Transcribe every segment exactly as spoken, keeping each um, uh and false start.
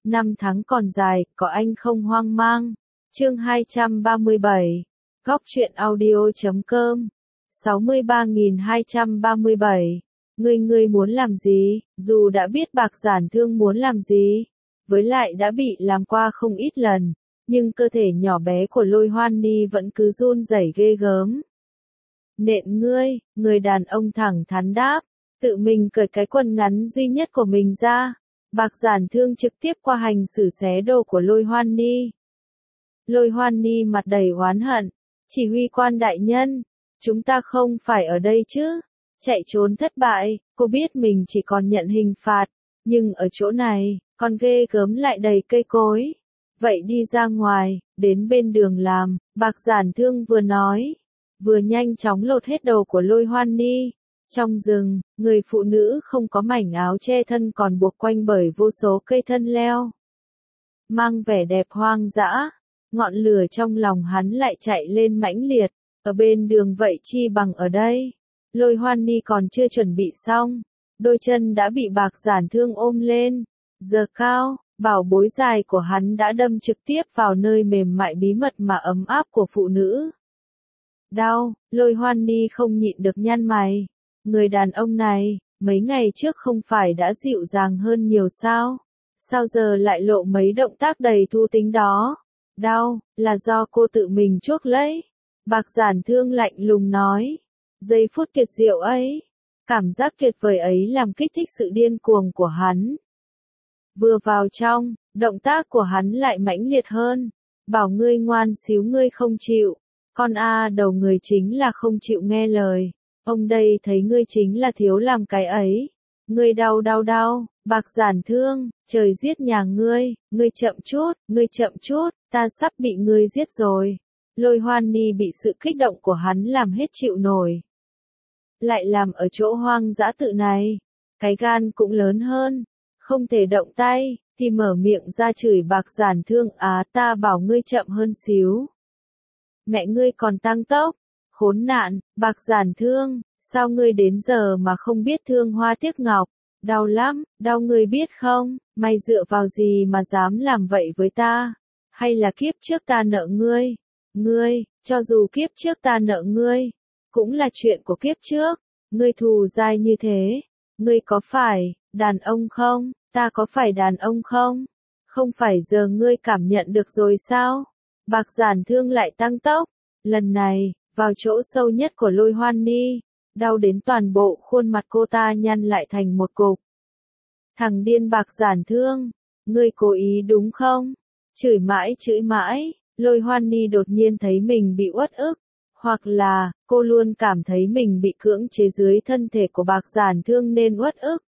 Năm tháng còn dài, có anh không hoang mang. Chương hai trăm ba mươi bảy. Góc truyện audio chấm com. sáu mươi ba nghìn hai trăm ba mươi bảy. Ngươi ngươi muốn làm gì? Dù đã biết Bạc Giản Thương muốn làm gì, với lại đã bị làm qua không ít lần, nhưng cơ thể nhỏ bé của Lôi Hoan Ni vẫn cứ run rẩy ghê gớm. Nện ngươi, người đàn ông thẳng thắn đáp, tự mình cởi cái quần ngắn duy nhất của mình ra. Bạc Giản Thương trực tiếp qua hành xử xé đồ của Lôi Hoan Ni. Lôi Hoan Ni mặt đầy oán hận, chỉ huy quan đại nhân, chúng ta không phải ở đây chứ? Chạy trốn thất bại, cô biết mình chỉ còn nhận hình phạt, nhưng ở chỗ này, còn ghê gớm lại đầy cây cối. Vậy đi ra ngoài, đến bên đường làm, Bạc Giản Thương vừa nói, vừa nhanh chóng lột hết đồ của Lôi Hoan Ni. Trong rừng, người phụ nữ không có mảnh áo che thân còn buộc quanh bởi vô số cây thân leo. Mang vẻ đẹp hoang dã, ngọn lửa trong lòng hắn lại chạy lên mãnh liệt, ở bên đường vậy chi bằng ở đây. Lôi Hoan Ni còn chưa chuẩn bị xong, đôi chân đã bị Bạc Giản Thương ôm lên. Giờ cao, bảo bối dài của hắn đã đâm trực tiếp vào nơi mềm mại bí mật mà ấm áp của phụ nữ. Đau, Lôi Hoan Ni không nhịn được nhăn mày. Người đàn ông này, mấy ngày trước không phải đã dịu dàng hơn nhiều sao? Sao giờ lại lộ mấy động tác đầy thú tính đó? Đau, là do cô tự mình chuốc lấy. Bạc Giản Thương lạnh lùng nói. Giây phút tuyệt diệu ấy, cảm giác tuyệt vời ấy làm kích thích sự điên cuồng của hắn. Vừa vào trong, động tác của hắn lại mãnh liệt hơn. Bảo ngươi ngoan xíu ngươi không chịu. Con a đầu người chính là không chịu nghe lời. Ông đây thấy ngươi chính là thiếu làm cái ấy. Ngươi đau đau đau, Bạc Giản Thương, trời giết nhà ngươi, ngươi chậm chút, ngươi chậm chút, ta sắp bị ngươi giết rồi. Lôi Hoan Ni bị sự kích động của hắn làm hết chịu nổi. Lại làm ở chỗ hoang dã tự này, cái gan cũng lớn hơn, không thể động tay, thì mở miệng ra chửi Bạc Giản Thương, á ta bảo ngươi chậm hơn xíu. Mẹ ngươi còn tăng tốc, khốn nạn, Bạc Giản Thương, sao ngươi đến giờ mà không biết thương hoa tiếc ngọc, đau lắm, đau ngươi biết không, mày dựa vào gì mà dám làm vậy với ta, hay là kiếp trước ta nợ ngươi, ngươi, cho dù kiếp trước ta nợ ngươi, cũng là chuyện của kiếp trước, ngươi thù dai như thế, ngươi có phải, đàn ông không, ta có phải đàn ông không, không phải giờ ngươi cảm nhận được rồi sao, Bạc Giản Thương lại tăng tốc, lần này, vào chỗ sâu nhất của Lôi Hoan Ni, đau đến toàn bộ khuôn mặt cô ta nhăn lại thành một cục. Thằng điên Bạc Giản Thương, ngươi cố ý đúng không? Chửi mãi chửi mãi, Lôi Hoan Ni đột nhiên thấy mình bị uất ức, hoặc là, cô luôn cảm thấy mình bị cưỡng chế dưới thân thể của Bạc Giản Thương nên uất ức.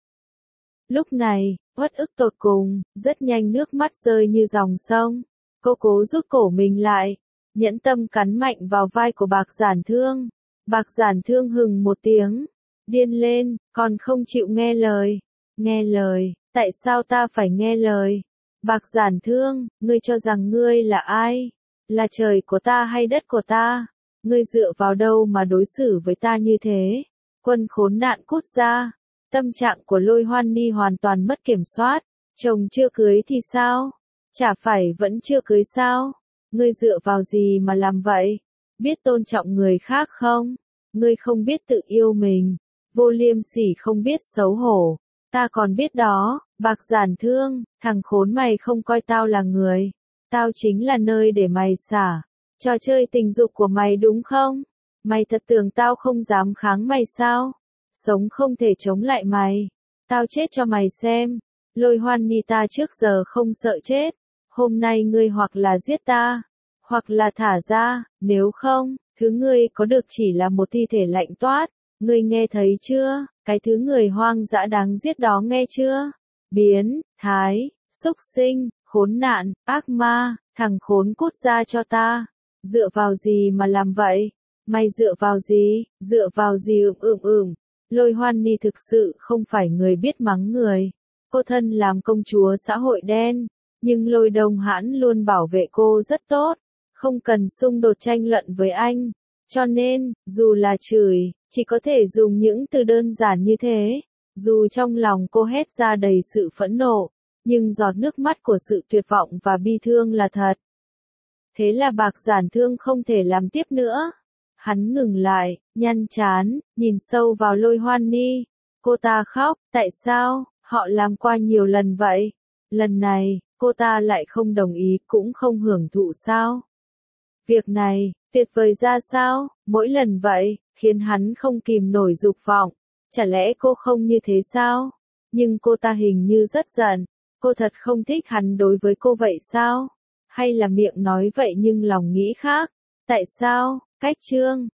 Lúc này, uất ức tột cùng, rất nhanh nước mắt rơi như dòng sông. Cô cố rút cổ mình lại, nhẫn tâm cắn mạnh vào vai của Bạc Giản Thương. Bạc Giản Thương hừng một tiếng, điên lên, còn không chịu nghe lời. Nghe lời, tại sao ta phải nghe lời? Bạc Giản Thương, ngươi cho rằng ngươi là ai? Là trời của ta hay đất của ta? Ngươi dựa vào đâu mà đối xử với ta như thế? Quân khốn nạn cút ra. Tâm trạng của Lôi Hoan Ni hoàn toàn mất kiểm soát. Chồng chưa cưới thì sao? Chả phải vẫn chưa cưới sao? Ngươi dựa vào gì mà làm vậy? Biết tôn trọng người khác không? Ngươi không biết tự yêu mình. Vô liêm sỉ không biết xấu hổ. Ta còn biết đó, Bạc Giản Thương, thằng khốn mày không coi tao là người. Tao chính là nơi để mày xả. Trò chơi tình dục của mày đúng không? Mày thật tưởng tao không dám kháng mày sao? Sống không thể chống lại mày. Tao chết cho mày xem. Lôi Hoan Ni, ta trước giờ không sợ chết. Hôm nay ngươi hoặc là giết ta, hoặc là thả ra, nếu không, thứ ngươi có được chỉ là một thi thể lạnh toát. Ngươi nghe thấy chưa? Cái thứ người hoang dã đáng giết đó nghe chưa? Biến, thái, xúc sinh, khốn nạn, ác ma, thằng khốn cút ra cho ta. Dựa vào gì mà làm vậy? Mày dựa vào gì? Dựa vào gì ừm ừm ừm. Lôi Hoan Ni thực sự không phải người biết mắng người. Cô thân làm công chúa xã hội đen, nhưng Lôi Đông Hãn luôn bảo vệ cô rất tốt, không cần xung đột tranh luận với anh. Cho nên, dù là chửi, chỉ có thể dùng những từ đơn giản như thế. Dù trong lòng cô hét ra đầy sự phẫn nộ, nhưng giọt nước mắt của sự tuyệt vọng và bi thương là thật. Thế là Bạc Giản Thương không thể làm tiếp nữa. Hắn ngừng lại, nhăn trán, nhìn sâu vào Lôi Hoan Ni. Cô ta khóc, tại sao, họ làm qua nhiều lần vậy? Lần này, cô ta lại không đồng ý cũng không hưởng thụ sao? Việc này, tuyệt vời ra sao, mỗi lần vậy, khiến hắn không kìm nổi dục vọng. Chả lẽ cô không như thế sao? Nhưng cô ta hình như rất giận. Cô thật không thích hắn đối với cô vậy sao? Hay là miệng nói vậy nhưng lòng nghĩ khác? Tại sao? Cách chương